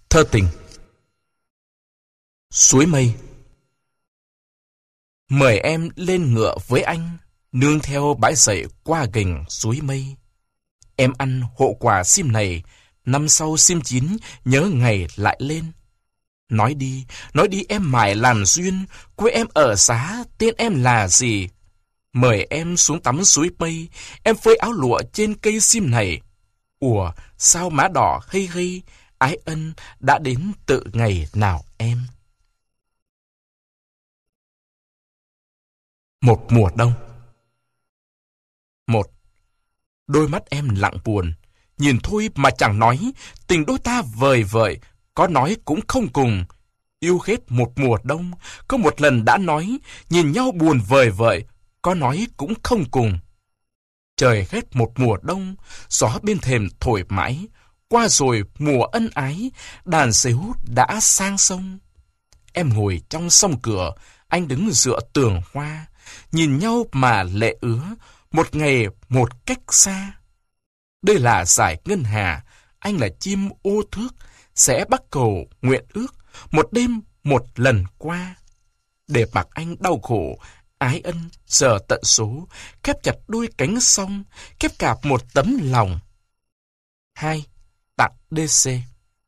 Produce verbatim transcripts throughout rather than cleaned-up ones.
Thơ tình. Suối mây. Mời em lên ngựa với anh, nương theo bãi dậy qua gành suối mây. Em ăn hộ quà sim này, năm sau sim chín nhớ ngày lại lên. Nói đi, nói đi em mải làm duyên, quê em ở Xá, tên em là gì? Mời em xuống tắm suối mây, em phơi áo lụa trên cây sim này. Ủa, sao má đỏ hây hây, ái ân đã đến tự ngày nào em? Một mùa đông. Một. Đôi mắt em lặng buồn, nhìn thôi mà chẳng nói, tình đôi ta vời vợi, có nói cũng không cùng. Yêu hết một mùa đông, có một lần đã nói, nhìn nhau buồn vời vợi, có nói cũng không cùng. Trời hết một mùa đông, gió bên thềm thổi mãi, qua rồi mùa ân ái, đàn xếu đã sang sông. Em ngồi trong sông cửa, anh đứng dựa tường hoa, nhìn nhau mà lệ ứa, một ngày một cách xa. Đây là dải ngân hà, anh là chim ô thước, sẽ bắt cầu nguyện ước, một đêm một lần qua. Để mặc anh đau khổ, ái ân giờ tận số, khép chặt đôi cánh song, khép cả một tấm lòng. Hai. Tặng đê xê.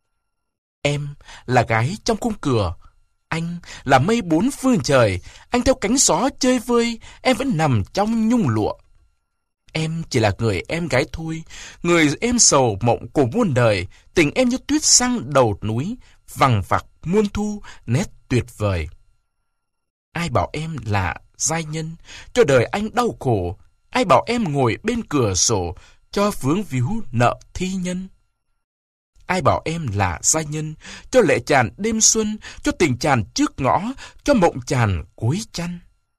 Em là gái trong khung cửa, anh là mây bốn phương trời, anh theo cánh gió chơi vơi, em vẫn nằm trong nhung lụa. Em chỉ là người em gái thôi, người em sầu mộng của muôn đời, tình em như tuyết sang đầu núi, vằng vặc muôn thu, nét tuyệt vời. Ai bảo em là giai nhân, cho đời anh đau khổ, ai bảo em ngồi bên cửa sổ, cho vướng víu nợ thi nhân. Ai bảo em là giai nhân, cho lệ tràn đêm xuân, cho tình tràn trước ngõ, cho mộng tràn cuối chăn.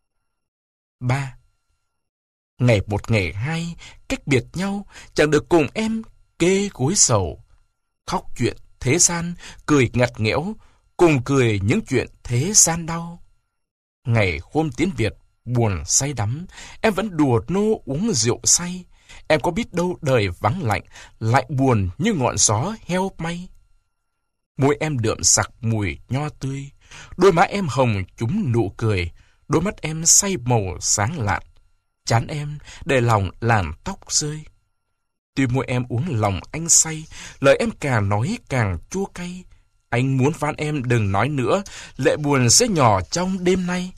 Ba. Ngày một ngày hai, cách biệt nhau, chẳng được cùng em kê gối sầu. Khóc chuyện thế gian, cười ngặt nghẽo, cùng cười những chuyện thế gian đau. Ngày hôm tiến biệt, buồn say đắm, em vẫn đùa nô uống rượu say. Em có biết đâu đời vắng lạnh, lại buồn như ngọn gió heo may. Môi em đượm sặc mùi nho tươi, đôi má em hồng trúng nụ cười, đôi mắt em say màu sáng lạn, trán em để lòng làn tóc rơi. Tuy môi em uống lòng anh say, lời em càng nói càng chua cay. Anh muốn van em đừng nói nữa, lệ buồn sẽ nhỏ trong đêm nay.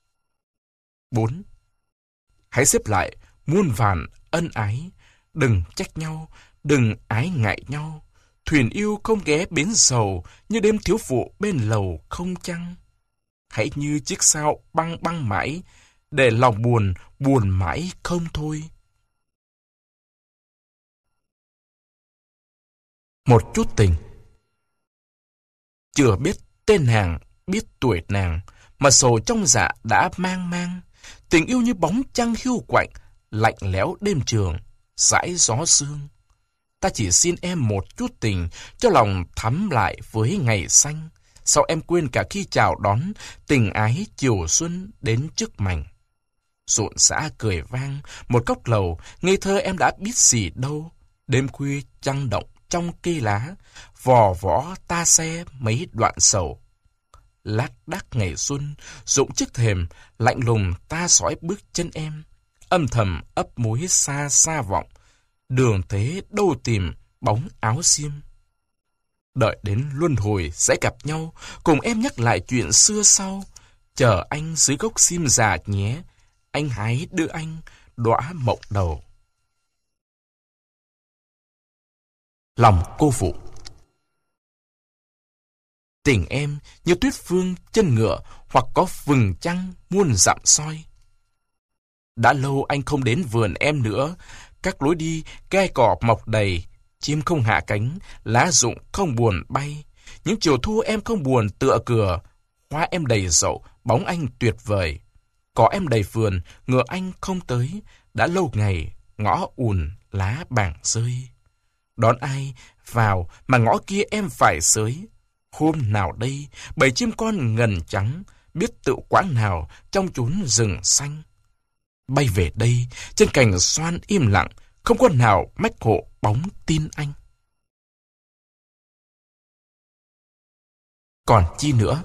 Bốn. Hãy xếp lại muôn vàn ân ái, đừng trách nhau, đừng ái ngại nhau. Thuyền yêu không ghé bến dầu, như đêm thiếu phụ bên lầu không trăng. Hãy như chiếc sao băng băng mãi, để lòng buồn, buồn mãi không thôi. Một chút tình. Chưa biết tên nàng, biết tuổi nàng, mà sầu trong dạ đã mang mang. Tình yêu như bóng trăng hiu quạnh, lạnh lẽo đêm trường, dãi gió sương. Ta chỉ xin em một chút tình, cho lòng thắm lại với ngày xanh. Sao em quên cả khi chào đón, tình ái chiều xuân đến trước mành. Rộn rã cười vang, một cốc lầu, ngây thơ em đã biết gì đâu. Đêm khuya trăng động trong cây lá, vò võ ta xe mấy đoạn sầu. Lác đác ngày xuân, rụng chiếc thềm, lạnh lùng ta dõi bước chân em. Âm thầm ấp mối xa xa vọng, đường thế đâu tìm bóng áo xiêm. Đợi đến luân hồi sẽ gặp nhau, cùng em nhắc lại chuyện xưa sau. Chờ anh dưới gốc xiêm già nhé, anh hãy đưa anh đóa mộng đầu. Lòng cô phụ. Tình em như tuyết phương chân ngựa, hoặc có vừng trăng muôn dặm soi. Đã lâu anh không đến vườn em nữa, các lối đi gai cỏ mọc đầy, chim không hạ cánh, lá rụng không buồn bay. Những chiều thu em không buồn tựa cửa, hoa em đầy rậu, bóng anh tuyệt vời. Cỏ em đầy vườn, ngựa anh không tới, đã lâu ngày ngõ ùn lá bàng rơi. Đón ai vào mà ngõ kia em phải xới. Hôm nào đây, bầy chim con ngần trắng, biết tự quãng nào trong chốn rừng xanh. Bay về đây, trên cành xoan im lặng, không con nào mách hộ bóng tin anh. Còn chi nữa?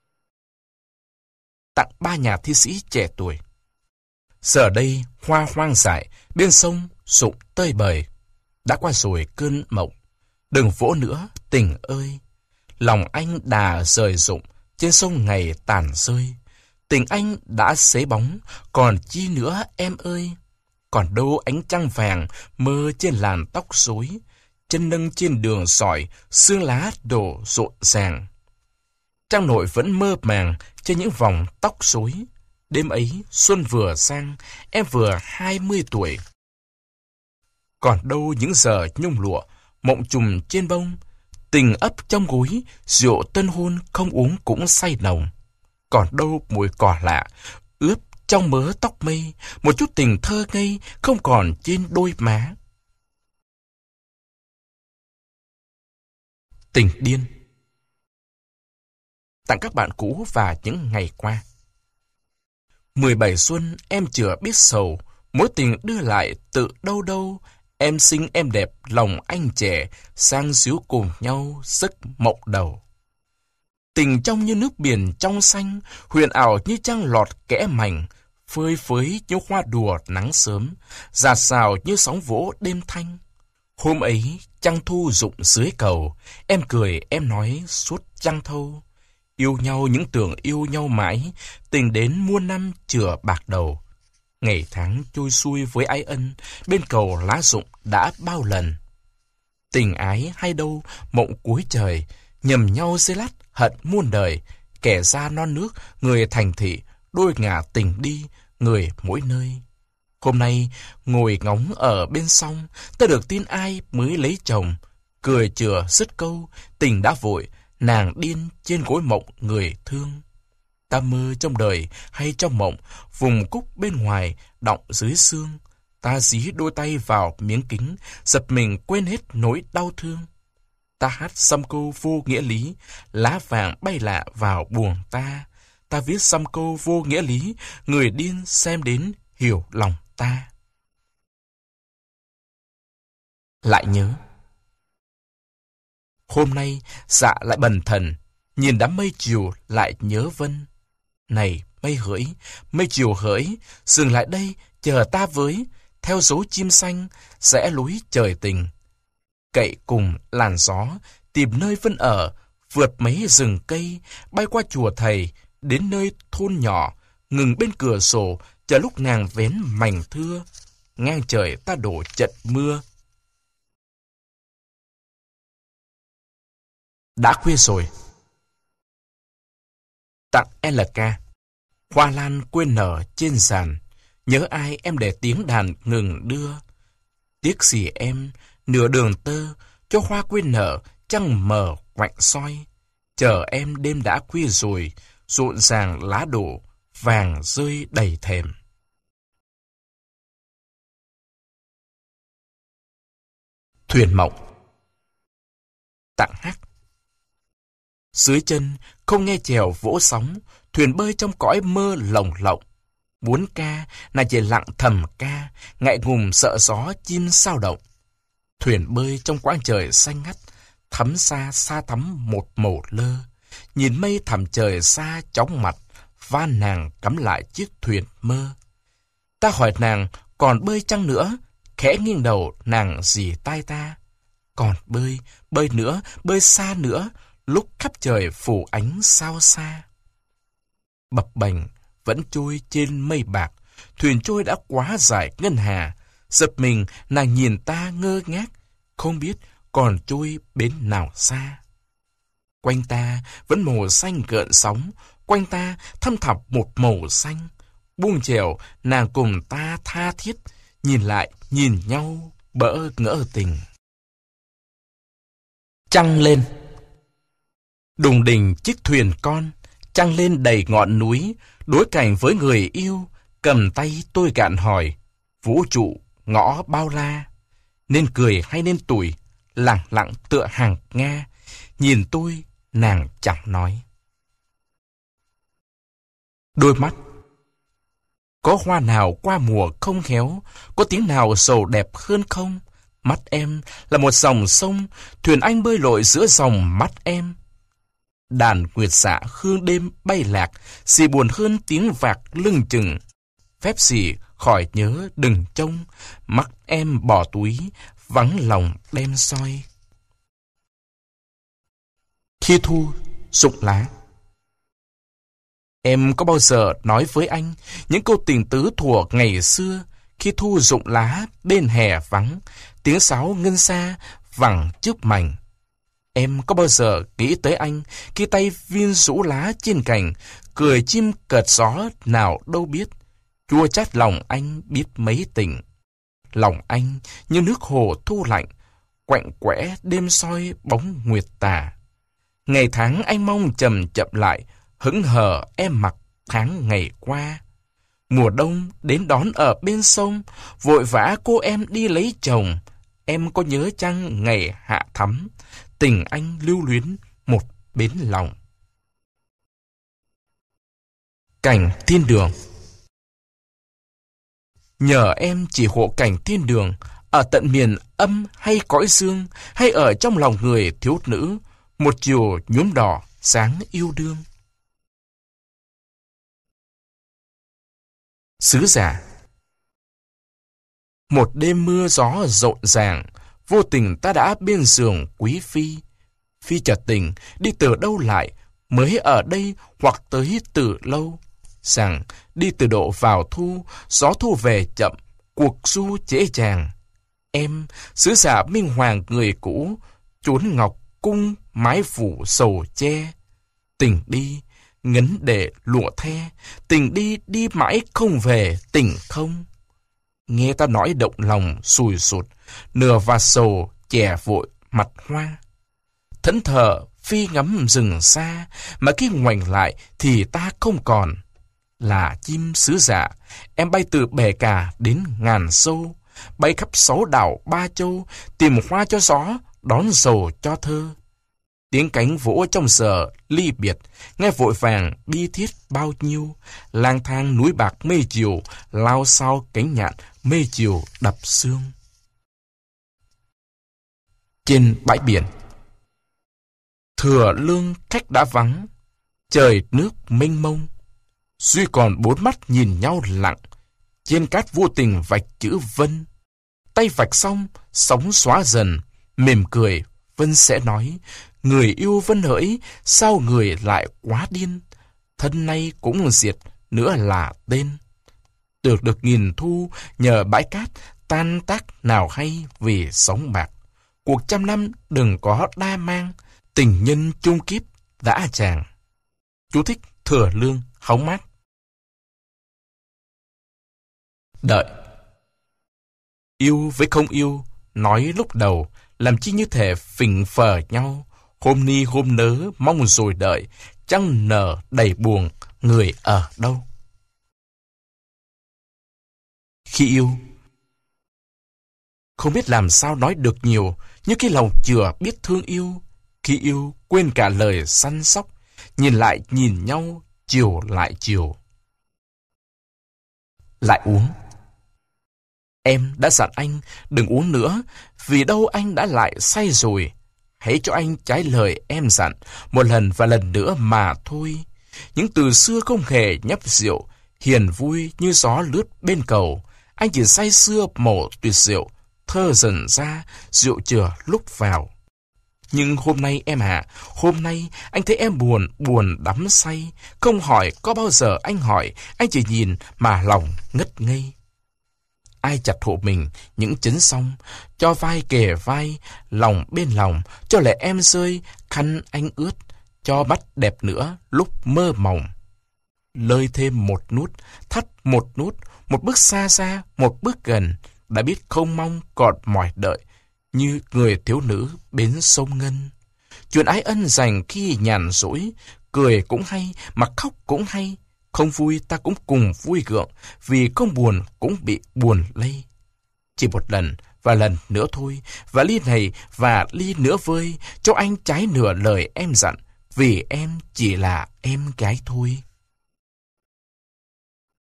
Tặng ba nhà thi sĩ trẻ tuổi. Giờ đây hoa hoang dại, bên sông rụng tơi bời. Đã qua rồi cơn mộng, đừng vỗ nữa tình ơi. Lòng anh đà rời rụng, trên sông ngày tàn rơi. Tình anh đã xế bóng, còn chi nữa em ơi. Còn đâu ánh trăng vàng mơ trên làn tóc rối, chân nâng trên đường sỏi, sương lá đổ rộn ràng. Trăng nội vẫn mơ màng trên những vòng tóc rối. Đêm ấy xuân vừa sang, em vừa hai mươi tuổi. Còn đâu những giờ nhung lụa, mộng trùm trên bông, tình ấp trong gối, rượu tân hôn không uống cũng say nồng. Còn đâu mùi cỏ lạ, ướp trong mớ tóc mây, một chút tình thơ ngây không còn trên đôi má. Tình điên. Tặng các bạn cũ và những ngày qua. Mười bảy xuân em chưa biết sầu, mối tình đưa lại tự đâu đâu. Em xinh em đẹp lòng anh trẻ, sang xíu cùng nhau giấc mộng đầu. Tình trong như nước biển trong xanh, huyền ảo như trăng lọt kẽ mảnh, phơi phới như hoa đùa nắng sớm, dạt dào như sóng vỗ đêm thanh. Hôm ấy trăng thu rụng dưới cầu, em cười em nói suốt trăng thâu. Yêu nhau những tưởng yêu nhau mãi, tình đến muôn năm chừa bạc đầu. Ngày tháng trôi xuôi với ái ân, bên cầu lá rụng đã bao lần. Tình ái hay đâu, mộng cuối trời, nhầm nhau dây lát hận muôn đời. Kẻ ra non nước, người thành thị, đôi ngả tình đi, người mỗi nơi. Hôm nay, ngồi ngóng ở bên sông, ta được tin ai mới lấy chồng. Cười chừa dứt câu, tình đã vội, nàng điên trên gối mộng người thương. Ta mơ trong đời hay trong mộng, vùng cúc bên ngoài, đọng dưới xương. Ta dí đôi tay vào miếng kính, giật mình quên hết nỗi đau thương. Ta hát dăm câu vô nghĩa lý, lá vàng bay lạ vào buồng ta. Ta viết dăm câu vô nghĩa lý, người điên xem đến hiểu lòng ta. Lại nhớ. Hôm nay dạ lại bần thần, nhìn đám mây chiều lại nhớ vân. Này mây hỡi, mây chiều hỡi, dừng lại đây chờ ta với, theo dấu chim xanh rẽ lối trời tình. Cậy cùng làn gió, tìm nơi vân ở, vượt mấy rừng cây, bay qua chùa thầy, đến nơi thôn nhỏ, ngừng bên cửa sổ, chờ lúc nàng vén mảnh thưa, ngang trời ta đổ trận mưa. Đã khuya rồi. Tặng lờ ca. Hoa lan quên nở trên giàn, nhớ ai em để tiếng đàn ngừng đưa. Tiếc gì em, nửa đường tơ, cho hoa quên nở, trăng mờ quạnh soi. Chờ em đêm đã khuya rồi, rộn ràng lá đổ, vàng rơi đầy thềm. Thuyền mộng. Tặng Hắc. Dưới chân, không nghe chèo vỗ sóng, thuyền bơi trong cõi mơ lồng lộng. Muốn ca, nàng chỉ lặng thầm ca, ngại ngùng sợ gió chim sao động. Thuyền bơi trong quãng trời xanh ngắt, thắm xa xa thắm một màu lơ. Nhìn mây thẳm trời xa chóng mặt, van nàng cắm lại chiếc thuyền mơ. Ta hỏi nàng, còn bơi chăng nữa? Khẽ nghiêng đầu, nàng dì tai ta. Còn bơi, bơi nữa, bơi xa nữa, lúc khắp trời phủ ánh sao xa. Bập bềnh vẫn trôi trên mây bạc, thuyền trôi đã quá dài ngân hà. Giật mình nàng nhìn ta ngơ ngác, không biết còn trôi bến nào xa. Quanh ta vẫn màu xanh gợn sóng, quanh ta thăm thẳm một màu xanh. Buông chèo nàng cùng ta tha thiết, nhìn lại nhìn nhau bỡ ngỡ tình. Trăng lên. Đùng đình chiếc thuyền con, trăng lên đầy ngọn núi, đối cảnh với người yêu, cầm tay tôi gạn hỏi, vũ trụ ngõ bao la, nên cười hay nên tủi, lặng lặng tựa hàng Nga, nhìn tôi nàng chẳng nói. Đôi mắt. Có hoa nào qua mùa không khéo, có tiếng nào sầu đẹp hơn không? Mắt em là một dòng sông, thuyền anh bơi lội giữa dòng mắt em. Đàn nguyệt dạ hương đêm bay lạc, xì buồn hơn tiếng vạc lưng chừng. Phép xì khỏi nhớ đừng trông, mắt em bỏ túi, vắng lòng đem soi. Khi thu rụng lá. Em có bao giờ nói với anh những câu tình tứ thuở ngày xưa, khi thu rụng lá bên hè vắng, tiếng sáo ngân xa vẳng trước mành. Em có bao giờ nghĩ tới anh khi tay viên rũ lá trên cành, cười chim cợt gió nào đâu biết, chua chát lòng anh biết mấy tình. Lòng anh như nước hồ thu lạnh, quạnh quẽ đêm soi bóng nguyệt tà. Ngày tháng anh mong chậm chậm lại, hững hờ em mặc tháng ngày qua. Mùa đông đến đón ở bên sông, vội vã cô em đi lấy chồng. Em có nhớ chăng ngày hạ thắm, tình anh lưu luyến một bến lòng. Cảnh thiên đường. Nhờ em chỉ hộ cảnh thiên đường, ở tận miền âm hay cõi dương, hay ở trong lòng người thiếu nữ, một chiều nhuốm đỏ sáng yêu đương. Sứ giả. Một đêm mưa gió rộn ràng, vô tình ta đã bên giường quý phi. Phi chợt tình, đi từ đâu lại, mới ở đây hoặc tới từ lâu. Rằng đi từ độ vào thu, gió thu về chậm, cuộc du dễ dàng. Em, sứ giả minh hoàng người cũ, chốn ngọc cung mái phủ sầu che. Tình đi, ngấn để lụa the, tình đi đi mãi không về, tình không. Nghe ta nói động lòng sùi sụt, nửa và sầu chè vội mặt hoa. Thẫn thờ phi ngắm rừng xa, mà khi ngoảnh lại thì ta không còn. Là chim sứ giả, em bay từ bể cả đến ngàn sâu, bay khắp sáu đảo ba châu, tìm hoa cho gió, đón sầu cho thơ. Tiếng cánh vỗ trong giờ ly biệt, nghe vội vàng bi thiết bao nhiêu. Lang thang núi bạc mây chiều, lao sao cánh nhạn mây chiều đập sương. Trên bãi biển. Thừa lương khách đã vắng, trời nước mênh mông. Duy còn bốn mắt nhìn nhau lặng, trên cát vô tình vạch chữ Vân. Tay vạch xong, sóng xóa dần, mỉm cười, Vân sẽ nói, người yêu Vân hỡi, sao người lại quá điên, thân nay cũng diệt, nữa là tên. Được được nghìn thu, nhờ bãi cát, tan tác nào hay vì sống bạc. Cuộc trăm năm đừng có đa mang, tình nhân chung kiếp đã chàng. Chú thích Thừa Lương hóng mát. Đợi. Yêu với không yêu, nói lúc đầu, làm chi như thể phỉnh phờ nhau. Hôm ni hôm nớ mong rồi đợi, trăng nở đầy buồn, người ở đâu? Khi yêu, không biết làm sao nói được nhiều, nhưng cái lòng chừa biết thương yêu. Khi yêu, quên cả lời săn sóc, nhìn lại nhìn nhau, chiều lại chiều. Lại uống. Em đã dặn anh đừng uống nữa, vì đâu anh đã lại say rồi. Hãy cho anh trái lời em dặn, một lần và lần nữa mà thôi. Những từ xưa không hề nhấp rượu, hiền vui như gió lướt bên cầu. Anh chỉ say sưa màu tuyệt diệu, thơ dần ra, rượu chừa lúc vào. Nhưng hôm nay em ạ, à, hôm nay anh thấy em buồn, buồn đắm say. Không hỏi có bao giờ anh hỏi, anh chỉ nhìn mà lòng ngất ngây. Ai chặt hộ mình những chấn song, cho vai kề vai, lòng bên lòng, cho lệ em rơi, khăn anh ướt, cho mắt đẹp nữa lúc mơ mộng. Lơi thêm một nút, thắt một nút, một bước xa xa, một bước gần, đã biết không mong còn mỏi đợi, như người thiếu nữ bến sông Ngân. Chuyện ái ân dành khi nhàn rỗi, cười cũng hay, mà khóc cũng hay. Không vui ta cũng cùng vui gượng, vì không buồn cũng bị buồn lây. Chỉ một lần và lần nữa thôi, và ly này và ly nữa vơi, cho anh trái nửa lời em dặn, vì em chỉ là em gái thôi.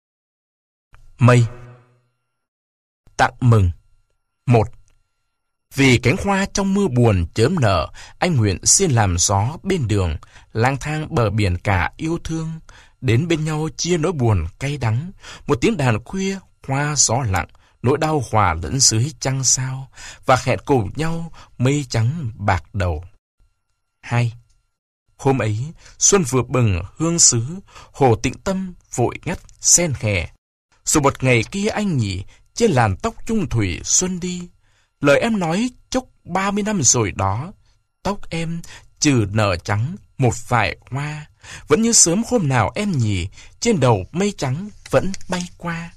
Mây. Tặng mừng. Một. Vì cánh hoa trong mưa buồn chớm nở, anh nguyện xin làm gió bên đường, lang thang bờ biển cả yêu thương, đến bên nhau chia nỗi buồn cay đắng, một tiếng đàn khuya, hoa gió lặng, nỗi đau hòa lẫn dưới trăng sao, và hẹn cùng nhau mây trắng bạc đầu. Hai. Hôm ấy, xuân vừa bừng hương xứ, hồ tĩnh tâm vội ngắt sen hè. Rồi một ngày kia anh nhỉ, trên làn tóc trung thủy xuân đi, lời em nói chốc ba mươi năm rồi đó, tóc em trừ nở trắng một vài hoa, vẫn như sớm hôm nào em nhỉ, trên đầu mây trắng vẫn bay qua.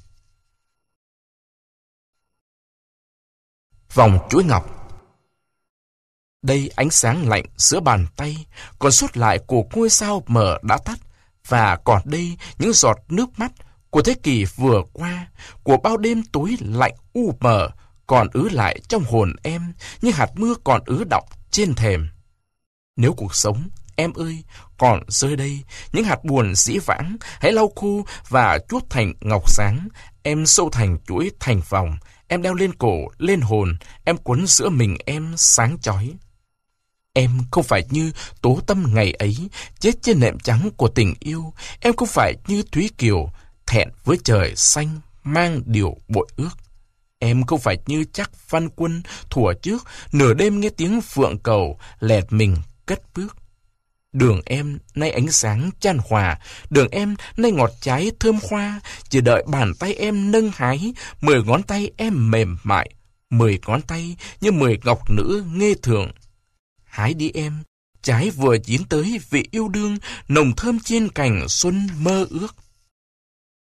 Vòng chuỗi ngọc. Đây ánh sáng lạnh giữa bàn tay, còn sót lại của ngôi sao mờ đã tắt, và còn đây những giọt nước mắt của thế kỷ vừa qua, của bao đêm tối lạnh u mờ, còn ứ lại trong hồn em như hạt mưa còn ứ đọng trên thềm. Nếu cuộc sống, em ơi, còn rơi đây, những hạt buồn dĩ vãng, hãy lau khô và chuốt thành ngọc sáng, em sâu thành chuỗi thành vòng, em đeo lên cổ, lên hồn, em quấn giữa mình em sáng chói. Em không phải như Tố Tâm ngày ấy, chết trên nệm trắng của tình yêu, em không phải như Thúy Kiều, thẹn với trời xanh, mang điều bội ước. Em không phải như Trác Văn Quân thuở trước, nửa đêm nghe tiếng phượng cầu, lẹt mình cất bước. Đường em nay ánh sáng chan hòa, đường em nay ngọt trái thơm hoa, chỉ đợi bàn tay em nâng hái, mười ngón tay em mềm mại, mười ngón tay như mười ngọc nữ nghê thường. Hái đi em, trái vừa chín tới vì yêu đương, nồng thơm trên cành xuân mơ ước.